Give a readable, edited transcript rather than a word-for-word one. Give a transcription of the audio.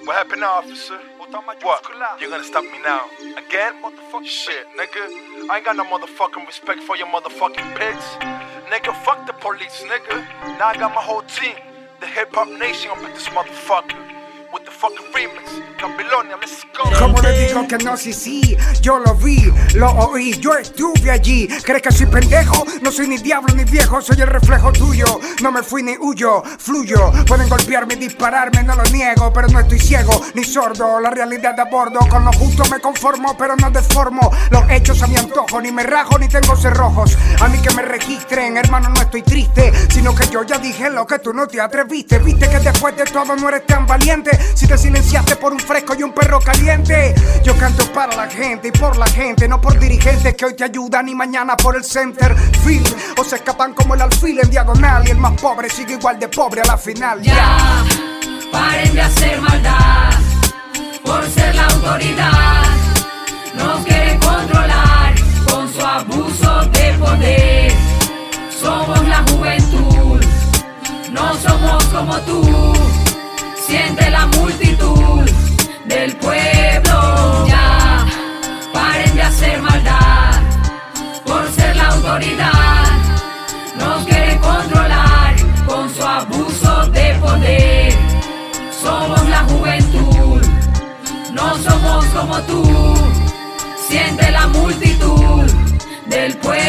What happened now, officer? What? You're gonna stop me now? Again? Motherfucking shit, nigga. I ain't got no motherfucking respect for your motherfucking pigs. Nigga, fuck the police, nigga. Now I got my whole team. The hip-hop nation up in this motherfucker. With the fucking remix. Babilonia, let's go. Como le digo que no, sí, yo lo vi, lo oí, yo estuve allí. ¿Crees que soy pendejo? No soy ni diablo ni viejo, soy el reflejo tuyo. No me fui ni huyo, fluyo. Pueden golpearme y dispararme, no lo niego, pero no estoy ciego ni sordo. La realidad de a bordo, con lo justo me conformo, pero no deformo los hechos a mi antojo. Ni me rajo ni tengo cerrojos. A mí que me registren, hermano, no estoy triste, sino que yo ya dije lo que tú no te atreviste. Viste que después de todo no eres tan valiente. Si te silenciaste por un fresco y un perro caliente. Yo canto para la gente y por la gente, no por dirigentes que hoy te ayudan y mañana por el center field. O se escapan como el alfil en diagonal y el más pobre sigue igual de pobre a la final. Ya, paren de hacer maldad por ser la autoridad. Nos quieren controlar con su abuso de poder. Somos la juventud, no somos como tú. Siente la multitud del pueblo. Ya, paren de hacer maldad por ser la autoridad. Nos quieren controlar con su abuso de poder. Somos la juventud, no somos como tú. Siente la multitud del pueblo.